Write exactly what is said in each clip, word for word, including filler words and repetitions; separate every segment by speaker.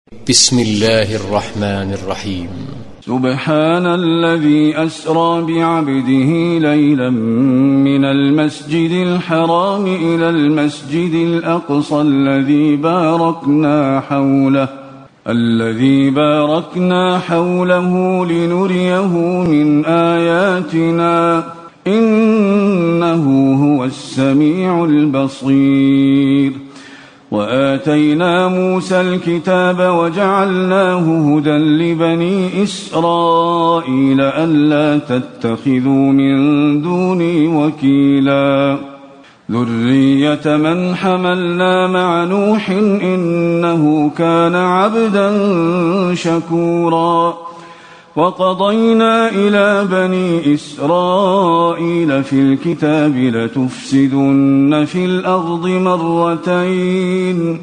Speaker 1: بسم الله الرحمن الرحيم.
Speaker 2: سبحان الذي أسرى بعبده ليلا من المسجد الحرام إلى المسجد الأقصى الذي باركنا حوله الذي باركنا حوله لنريه من آياتنا إنه هو السميع البصير. وآتينا موسى الكتاب وجعلناه هدى لبني إسرائيل ألا تتخذوا من دوني وكيلا ذرية من حملنا مع نوح إنه كان عبدا شكورا. وقضينا إلى بني إسرائيل في الكتاب لتفسدن في الأرض مرتين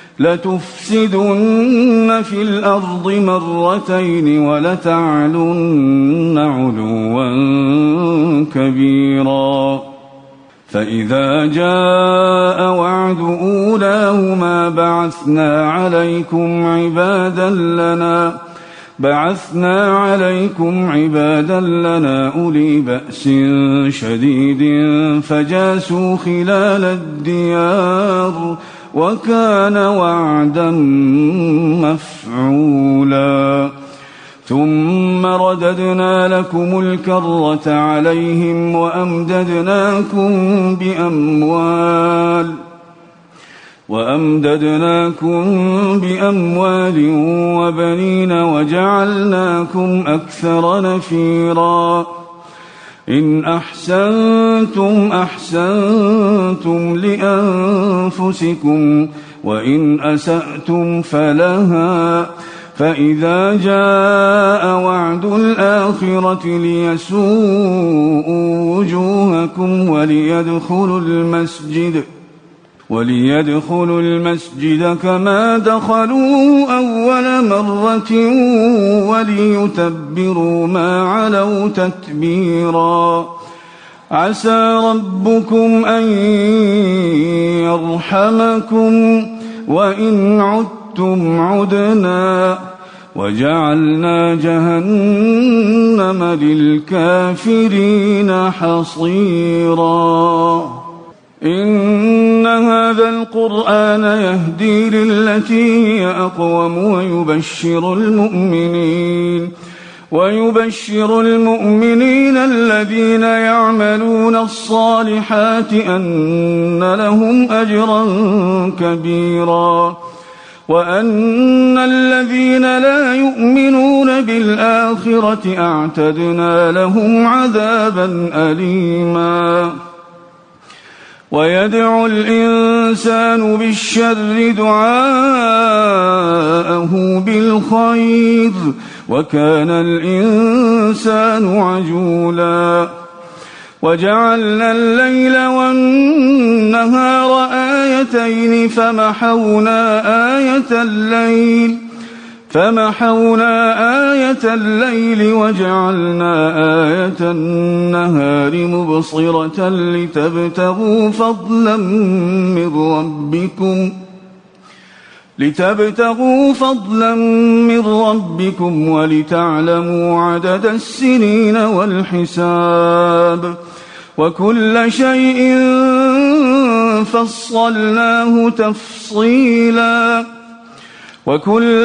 Speaker 2: لتفسدن في الأرض مرتين ولتعلن علوا كبيرا. فإذا جاء وعد أولاهما بعثنا عليكم عبادا لنا بعثنا عليكم عبادا لنا أولي بأس شديد فجاسوا خلال الديار وكان وعدا مفعولا. ثم رددنا لكم الكرة عليهم وأمددناكم بأموال وأمددناكم بأموال وبنين وجعلناكم أكثر نفيرا. إن أحسنتم أحسنتم لأنفسكم وإن أسأتم فلها. فإذا جاء وعد الآخرة ليسوءوا وجوهكم وليدخلوا المسجد وليدخلوا المسجد كما دخلوه أول مرة وليتبروا ما علوا تتبيرا. عسى ربكم أن يرحمكم وإن عدتم عدنا وجعلنا جهنم للكافرين حصيرا. إن هذا القرآن يهدي للتي هي أقوم ويبشر المؤمنين ويبشر المؤمنين الذين يعملون الصالحات أن لهم أجرا كبيرا وأن الذين لا يؤمنون بالآخرة أعتدنا لهم عذابا أليما. ويدعو الإنسان بالشر دعاءه بالخير وكان الإنسان عجولا. وجعلنا الليل والنهار آيتين فمحونا آية الليل فمحونا آية الليل وجعلنا آية النهار مبصرة لتبتغوا فضلا من ربكم لتبتغوا فضلا من ربكم ولتعلموا عدد السنين والحساب وكل شيء فصلناه تفصيلا. وكل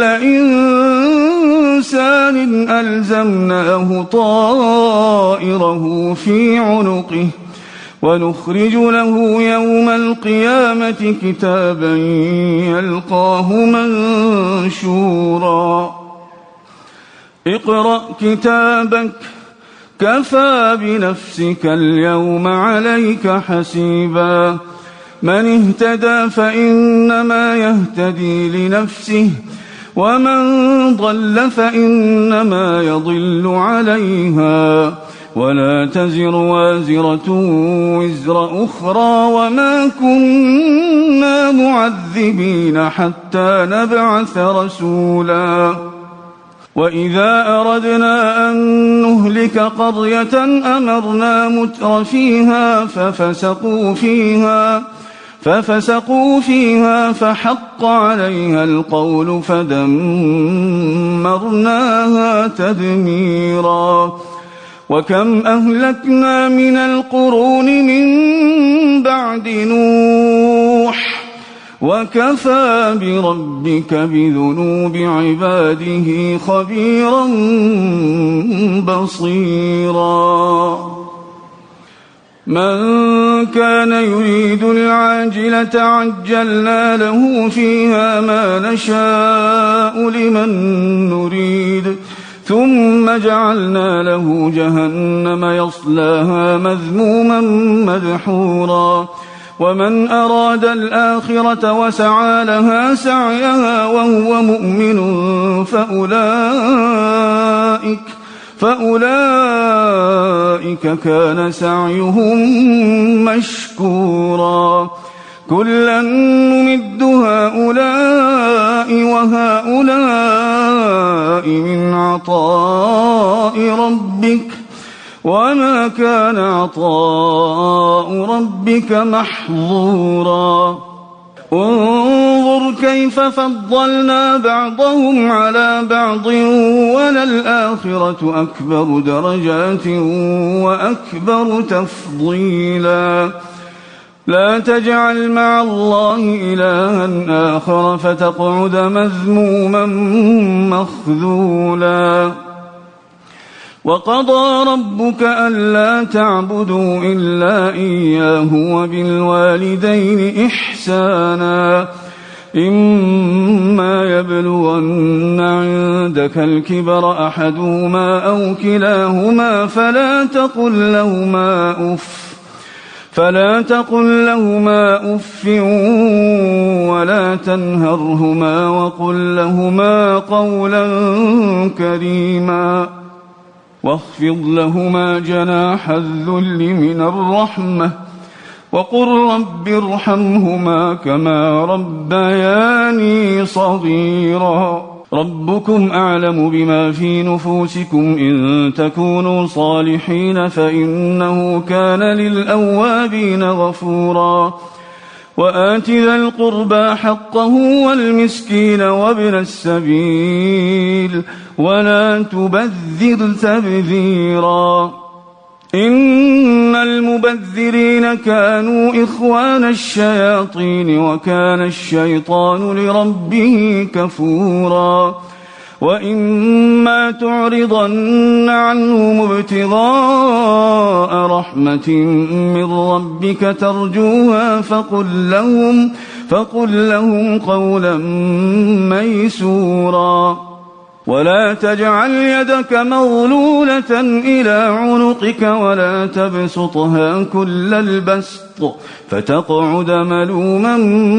Speaker 2: إنسان ألزمناه طائره في عنقه ونخرج له يوم القيامة كتابا يلقاه منشورا. اقرأ كتابك كفى بنفسك اليوم عليك حسيبا. من اهتدى فإنما يهتدي لنفسه ومن ضل فإنما يضل عليها ولا تزر وازرة وزر أخرى وما كنا معذبين حتى نبعث رسولا. وإذا أردنا أن نهلك قرية أمرنا متر فيها ففسقوا فيها ففسقوا فيها فحق عليها القول فدمرناها تدميرا وكم أهلكنا من القرون من بعد نوح وكفى بربك بذنوب عباده خبيرا بصيرا من كان يريد العاجلة عجلنا له فيها ما نشاء لمن نريد ثم جعلنا له جهنم يصلاها مذموما مدحورا ومن أراد الآخرة وسعى لها سعيها وهو مؤمن فأولئك فأولئك كان سعيهم مشكورا كلا نمد هؤلاء وهؤلاء من عطاء ربك وما كان عطاء ربك محظورا انظر كيف فضلنا بعضهم على بعض وللآخرة أكبر درجات وأكبر تفضيلا لا تجعل مع الله إلها آخر فتقعد مذموما مخذولا وقضى ربك ألا تعبدوا إلا إياه وبالوالدين إحسانا إما يبلغن عندك الكبر أحدهما أو كلاهما فلا تقل لهما أف فلا تقل لهما أف ولا تنهرهما وقل لهما قولا كريما واخفض لهما جناح الذل من الرحمة وقل رب ارحمهما كما ربياني صغيرا ربكم أعلم بما في نفوسكم إن تكونوا صالحين فإنه كان للأوابين غفورا وآت ذا القربى حقه والمسكين وابن السبيل ولا تبذر تبذيرا إن المبذرين كانوا إخوان الشياطين وكان الشيطان لربه كفورا وإما تعرضن عنهم ابتغاء رحمة من ربك ترجوها فقل لهم, فقل لهم قولا ميسورا ولا تجعل يدك مغلولة إلى عنقك ولا تبسطها كل البسط فتقعد ملوما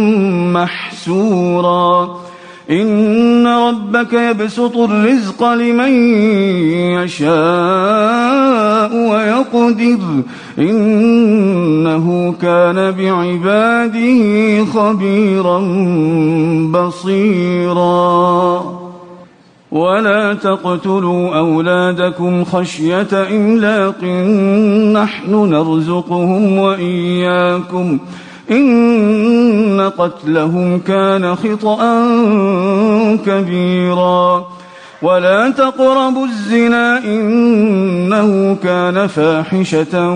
Speaker 2: محسورا إن ربك يبسط الرزق لمن يشاء ويقدر إنه كان بعباده خبيرا بصيرا ولا تقتلوا أولادكم خشية إملاق نحن نرزقهم وإياكم إن قتلهم كان خطأ كبيرا ولا تقربوا الزنا إنه كان فاحشة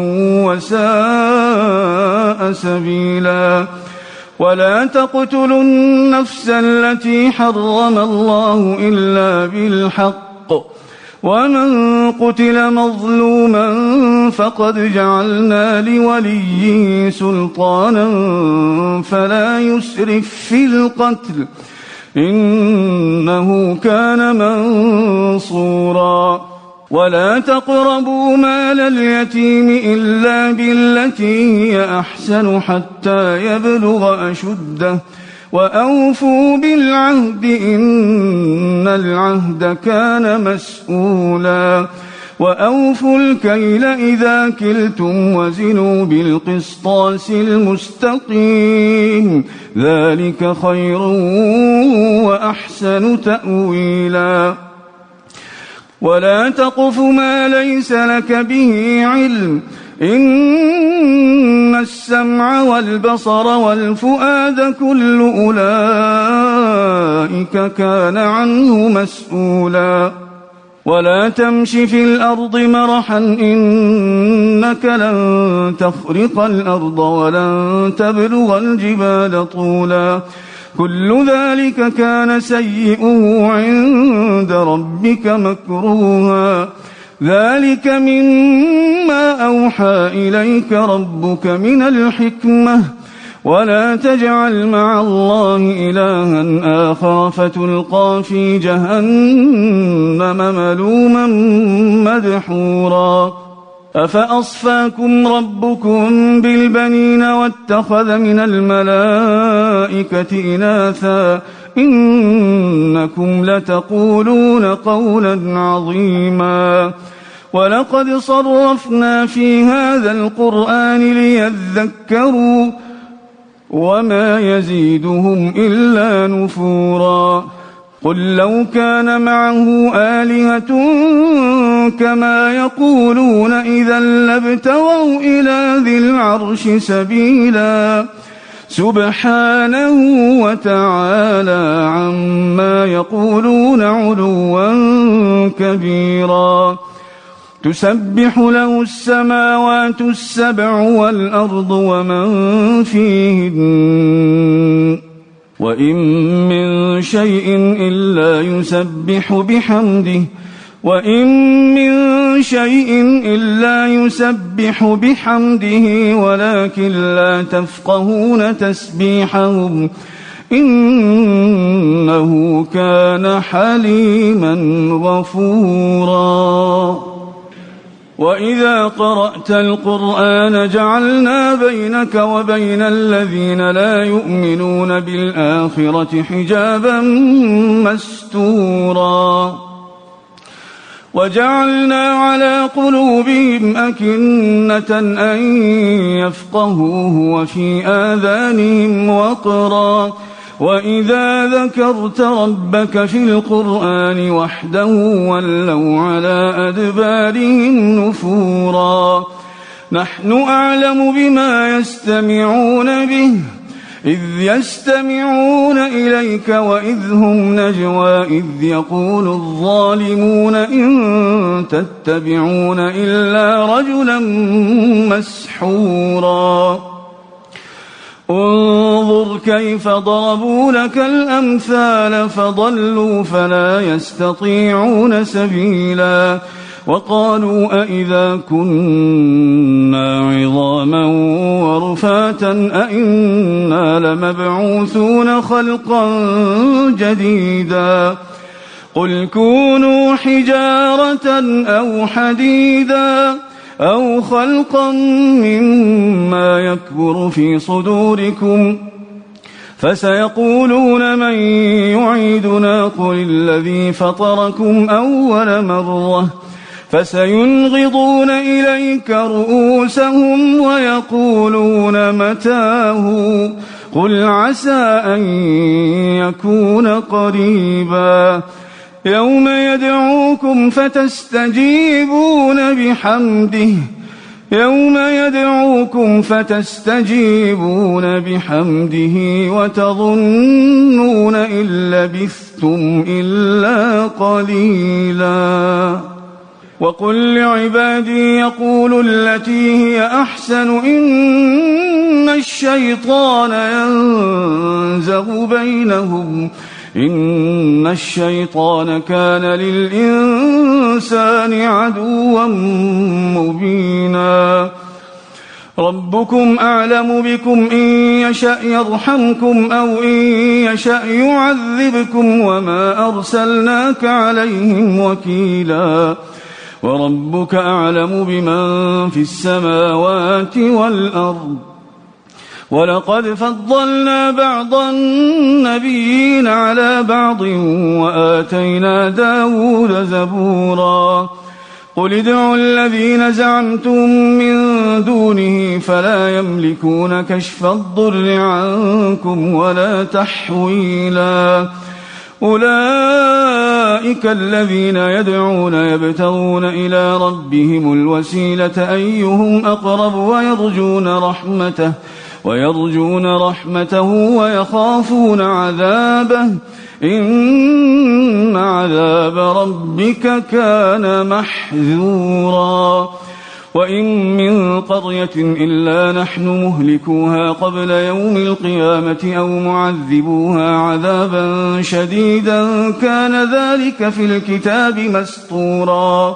Speaker 2: وساء سبيلا ولا تقتلوا النفس التي حرم الله إلا بالحق ومن قتل مظلوما فقد جعلنا لوليه سلطانا فلا يسرف في القتل إنه كان منصورا ولا تقربوا مال اليتيم إلا بالتي هي أحسن حتى يبلغ أشده وأوفوا بالعهد إن العهد كان مسؤولا وأوفوا الكيل إذا كلتم وزنوا بالقسطاس المستقيم ذلك خير وأحسن تأويلا ولا تقف ما ليس لك به علم إن السمع والبصر والفؤاد كل أولئك كان عنه مسؤولا ولا تمش في الأرض مرحا إنك لن تخرق الأرض ولن تبلغ الجبال طولا كل ذلك كان سيئه عند ربك مكروها ذلك مما أوحى إليك ربك من الحكمة ولا تجعل مع الله إلها آخر فتلقى في جهنم ملوما مدحورا أفأصفاكم ربكم بالبنين واتخذ من الملائكة إناثا إنكم لتقولون قولا عظيما ولقد صرفنا في هذا القرآن ليذكروا وما يزيدهم إلا نفورا قل لو كان معه آلهة كما يقولون إذا لابتغوا إلى ذي العرش سبيلا سبحانه وتعالى عما يقولون علوا كبيرا تسبح له السماوات السبع والأرض ومن فيهن وإن من شيء إلا يسبح بحمده وإن من شيء إلا يسبح بحمده ولكن لا تفقهون تسبيحهم إنه كان حليما غفورا وإذا قرأت القرآن جعلنا بينك وبين الذين لا يؤمنون بالآخرة حجابا مستورا وجعلنا على قلوبهم أكنة أن يفقهوه وفي آذانهم وقرا وإذا ذكرت ربك في القرآن وحده ولوا على أدبارهم نفورا نحن أعلم بما يستمعون به إذ يستمعون إليك وإذ هم نجوى إذ يقول الظالمون إن تتبعون إلا رجلا مسحورا انظر كيف ضربوا لك الأمثال فضلوا فلا يستطيعون سبيلا وقالوا أئذا كنا عظاما ورفاتا أئنا لمبعوثون خلقا جديدا قل كونوا حجارة أو حديدا أو خلقا مما يكبر في صدوركم فسيقولون من يعيدنا قل الذي فطركم أول مرة فسينغضون إليك رؤوسهم ويقولون متاه قل عسى أن يكون قريبا يوم يدعوكم فتستجيبون بحمده يوم يدعوكم فتستجيبون بحمده وتظنون إن لبثتم إلا قليلا وقل لعبادي يقولوا التي هي أحسن إن الشيطان ينزغ بينهم إن الشيطان كان للإنسان عدوا مبينا ربكم أعلم بكم إن يشأ يرحمكم أو إن يشأ يعذبكم وما أرسلناك عليهم وكيلا وربك أعلم بمن في السماوات والأرض ولقد فضلنا بعض النبيين على بعض وآتينا داود زبورا قل ادعوا الذين زعمتم من دونه فلا يملكون كشف الضر عنكم ولا تحويلا أولئك أولئك الذين يدعون يبتغون إلى ربهم الوسيلة أيهم أقرب ويرجون رحمته ويرجون رحمته ويخافون عذابه إن عذاب ربك كان محذورا وإن من قرية إلا نحن مهلكوها قبل يوم القيامة أو معذبوها عذابا شديدا كان ذلك في الكتاب مسطورا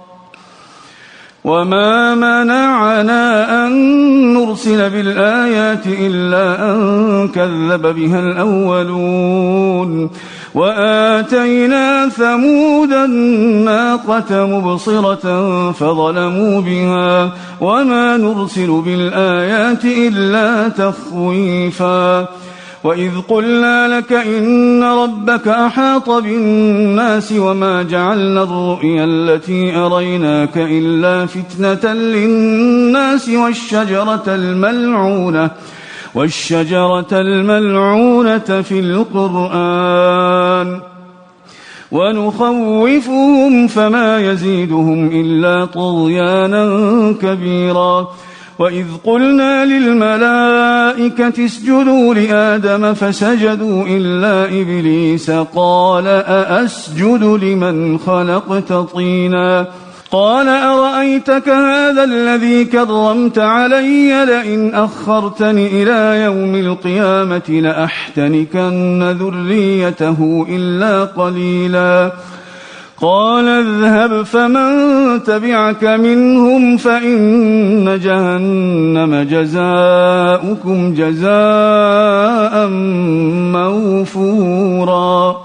Speaker 2: وما منعنا أن نرسل بالآيات إلا أن كذب بها الأولون وآتينا ثمود الناقة مبصرة فظلموا بها وما نرسل بالآيات إلا تخويفا وإذ قلنا لك إن ربك أحاط بالناس وما جعلنا الرؤيا التي أريناك إلا فتنة للناس والشجرة الملعونة والشجرة الملعونة في القرآن ونخوفهم فما يزيدهم إلا طغيانا كبيرا وإذ قلنا للملائكة اسجدوا لآدم فسجدوا إلا إبليس قال أأسجد لمن خلقت طينا قال أرأيتك هذا الذي كرمت علي لئن أخرتني إلى يوم القيامة لأحتنكن ذريته إلا قليلا قال اذهب فمن تبعك منهم فإن جهنم جزاؤكم جزاء موفورا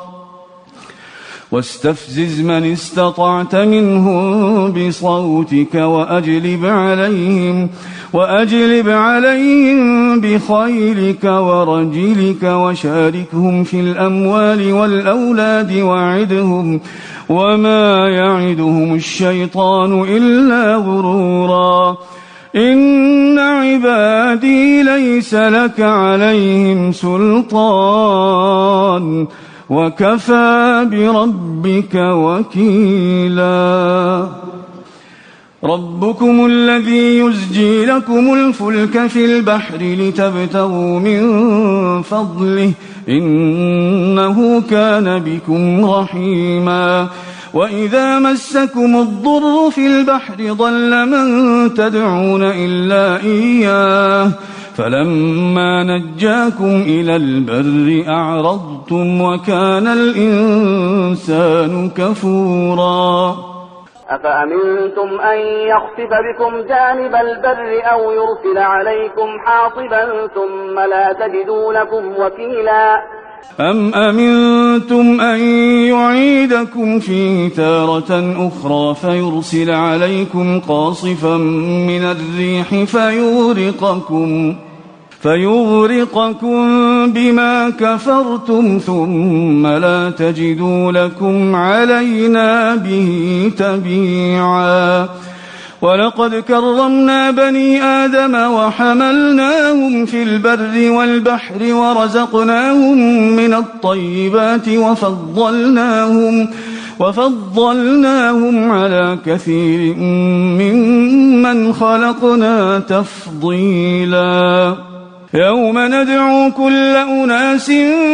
Speaker 2: واستفزز من استطعت منهم بصوتك وأجلب عليهم وأجلب عليهم بخيلك ورجلك وشاركهم في الأموال والأولاد وعدهم وما يعدهم الشيطان إلا غرورا إن عبادي ليس لك عليهم سلطان وكفى بربك وكيلا ربكم الذي يزجي لكم الفلك في البحر لتبتغوا من فضله إنه كان بكم رحيما وإذا مسكم الضر في البحر ضل من تدعون إلا إياه فلما نجاكم إلى البر أعرضتم وكان الإنسان كفورا
Speaker 3: أفأمنتم أن يخسف بكم جانب البر أو يرسل عليكم حاصبا ثم لا تجدوا لكم وكيلا
Speaker 2: أم أمنتم أن يعيدكم فيه تارة أخرى فيرسل عليكم قاصفا من الريح فيغرقكم فيغرقكم بما كفرتم ثم لا تجدوا لكم علينا به تبيعا ولقد كرمنا بني آدم وحملناهم في البر والبحر ورزقناهم من الطيبات وفضلناهم وفضلناهم على كثير ممن خلقنا تفضيلا يوم ندعو كل أناس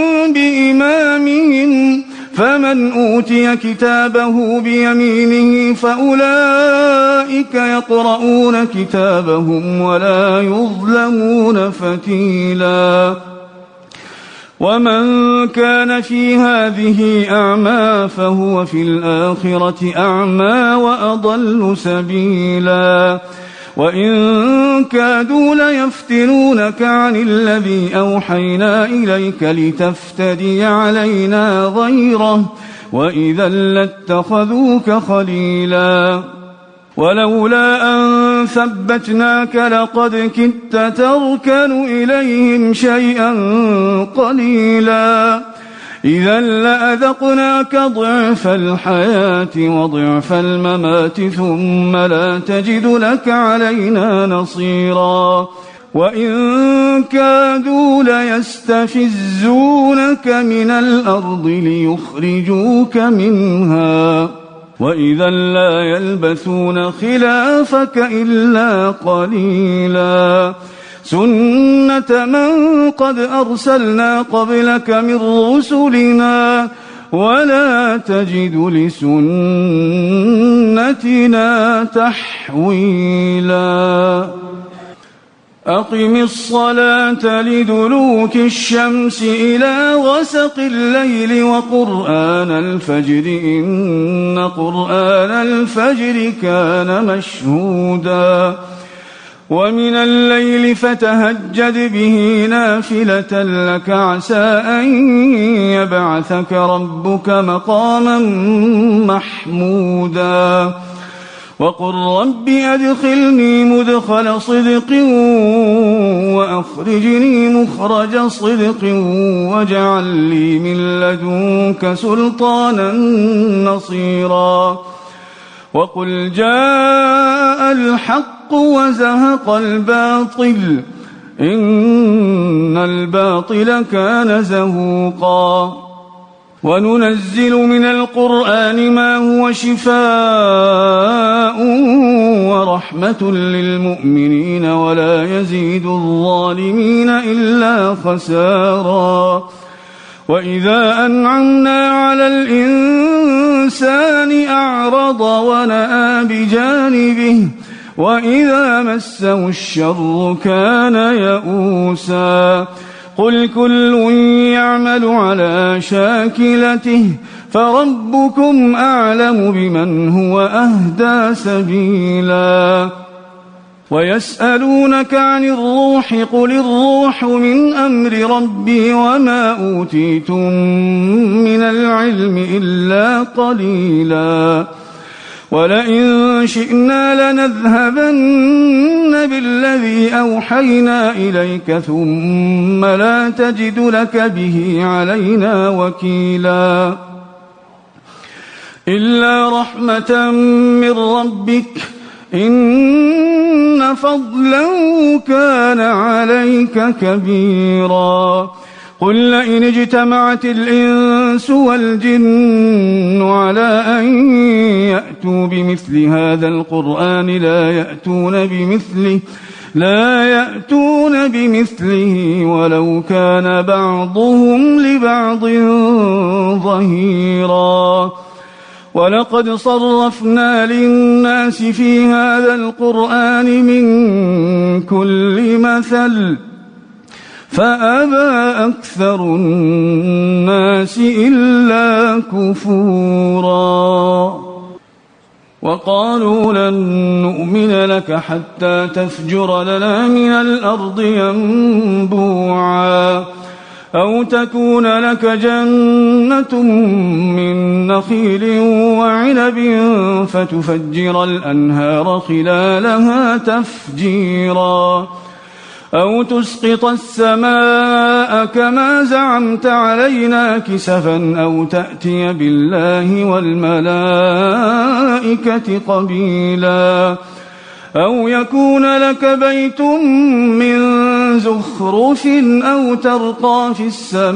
Speaker 2: بإمامهم فمن أوتي كتابه بيمينه فأولئك يقرؤون كتابهم ولا يظلمون فتيلا ومن كان في هذه أعمى فهو في الآخرة أعمى وأضل سبيلا وإن كادوا ليفتنونك عن الذي أوحينا إليك لتفتري علينا غيره وإذا لاتخذوك خليلا ولولا أن ثبتناك لقد كدت تركن إليهم شيئا قليلا إذا لأذقناك ضعف الحياة وضعف الممات ثم لا تجد لك علينا نصيرا وإن كادوا ليستفزونك من الأرض ليخرجوك منها وإذا لا يلبثون خلافك إلا قليلا سنة من قد أرسلنا قبلك من رسلنا ولا تجد لسنتنا تحويلا أقم الصلاة لدلوك الشمس إلى غسق الليل وقرآن الفجر إن قرآن الفجر كان مشهودا ومن الليل فتهجد به نافلة لك عسى أن يبعثك ربك مقاما محمودا وقل رب أدخلني مدخل صدق وأخرجني مخرج صدق واجعل لي من لدنك سلطانا نصيرا وقل جاء الحق وزهق الباطل إن الباطل كان زهوقا وننزل من القرآن ما هو شفاء ورحمة للمؤمنين ولا يزيد الظالمين إلا خسارا وإذا أنعمنا على الإنسان أعرض ونأى بجانبه وإذا مسه الشر كان يئوسا قل كل يعمل على شاكلته فربكم أعلم بمن هو أهدى سبيلا ويسألونك عن الروح قل الروح من أمر ربي وما أوتيتم من العلم إلا قليلا ولئن شئنا لنذهبن بالذي أوحينا إليك ثم لا تجد لك به علينا وكيلا إلا رحمة من ربك إن فضله كان عليك كبيرا قل لئن اجتمعت الإنس والجن على أن يأتوا بمثل هذا القرآن لا يأتون بمثله لا يأتون بمثله ولو كان بعضهم لبعض ظهيرا ولقد صرفنا للناس في هذا القرآن من كل مثل فأبى أكثر الناس إلا كفورا وقالوا لن نؤمن لك حتى تفجر لنا من الأرض ينبوعا أو تكون لك جنة من نخيل وعنب فتفجر الأنهار خلالها تفجيرا أو تسقط السماء كما زعمت علينا كسفا أو تأتي بالله والملائكة قبيلا أو يكون لك بيت من زخرف أو ترقى في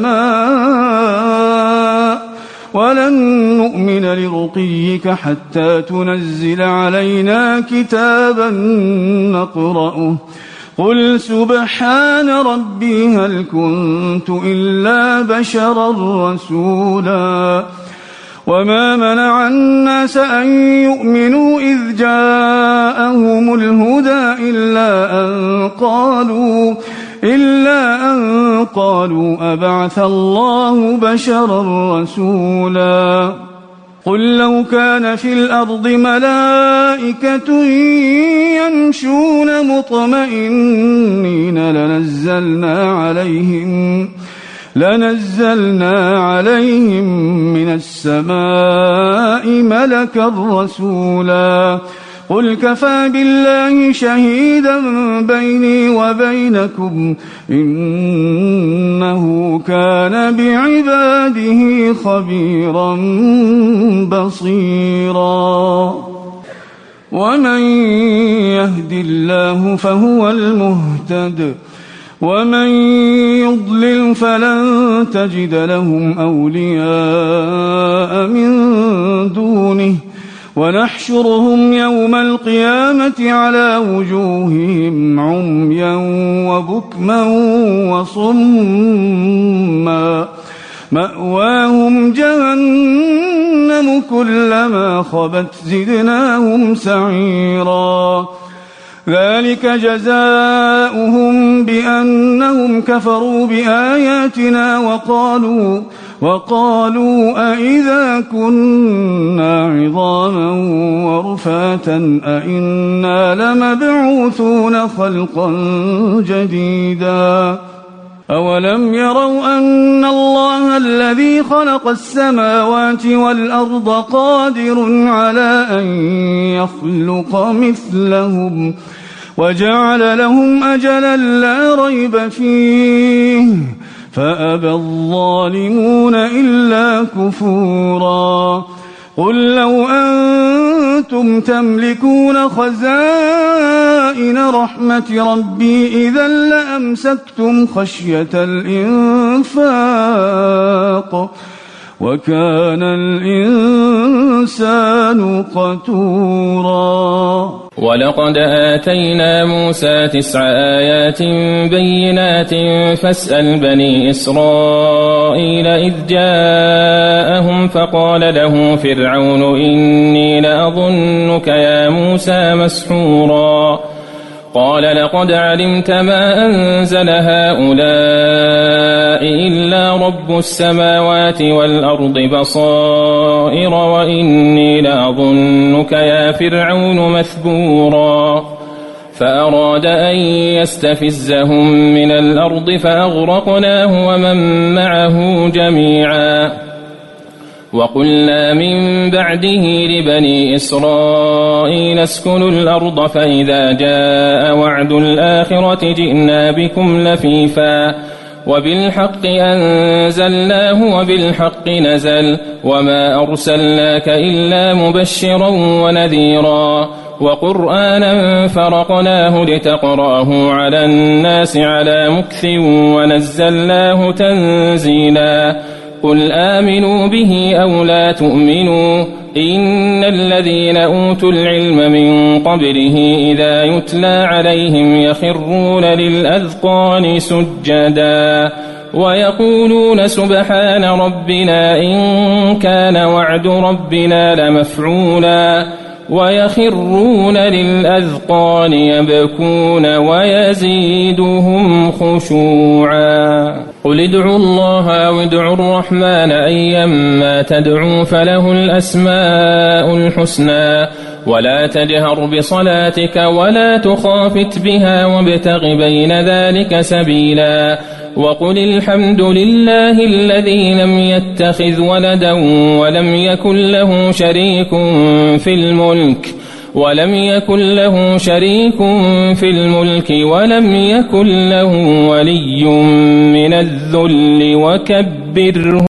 Speaker 2: السماء ولن نؤمن لرقيك حتى تنزل علينا كتابا نقرأه قل سبحان ربي هل كنت إلا بشرا رسولا وما منع الناس أن يؤمنوا إذ جاءهم الهدى إلا أن قالوا إلا أن قالوا أبعث الله بشرا رسولا قل لو كان في الأرض ملائكة يمشون مطمئنين لنزلنا عليهم لنزلنا عليهم من السماء ملكا رسولا قل كفى بالله شهيدا بيني وبينكم إنه كان بعباده خبيرا بصيرا ومن يهد الله فهو المهتد ومن يضلل فلن تجد لهم أولياء من دونه ونحشرهم يوم القيامة على وجوههم عميا وبكما وصما مأواهم جهنم كلما خبت زدناهم سعيرا ذلك جزاؤهم بأنهم كفروا بآياتنا وقالوا وقالوا أئذا كنا عظاما ورفاتا أئنا لمبعوثون خلقا جديدا أولم يروا أن الله الذي خلق السماوات والأرض قادر على أن يخلق مثلهم وجعل لهم أجلا لا ريب فيه فأبى الظالمون إلا كفورا قل لو أنتم تملكون خزائن رحمة ربي إذا لأمسكتم خشية الإنفاق وكان الإنسان قتورا
Speaker 4: ولقد آتينا موسى تسع آيات بينات فاسأل بني إسرائيل إذ جاءهم فقال له فرعون إني لأظنك يا موسى مسحورا قال لقد علمت ما أنزل هؤلاء إلا رب السماوات والأرض بصائر وإني لأظنك يا فرعون مثبورا فأراد أن يستفزهم من الأرض فأغرقناه ومن معه جميعا وقلنا من بعده لبني إسرائيل اسكنوا الأرض فإذا جاء وعد الآخرة جئنا بكم لفيفا وبالحق أنزلناه وبالحق نزل وما أرسلناك إلا مبشرا ونذيرا وقرآنا فرقناه لتقراه على الناس على مكث ونزلناه تنزيلا قل آمنوا به أو لا تؤمنوا إن الذين أوتوا العلم من قبله إذا يتلى عليهم يخرون للأذقان سجدا ويقولون سبحان ربنا إن كان وعد ربنا لمفعولا ويخرون للأذقان يبكون ويزيدهم خشوعا قل ادعوا الله أو ادعوا الرحمن أيما تدعوا فله الأسماء الحسنى ولا تجهر بصلاتك ولا تخافت بها وابتغ بين ذلك سبيلا وقل الحمد لله الذي لم يتخذ ولدا ولم يكن له شريك في الملك ولم يكن له شريك في الملك ولم يكن له ولي من الذل وكبره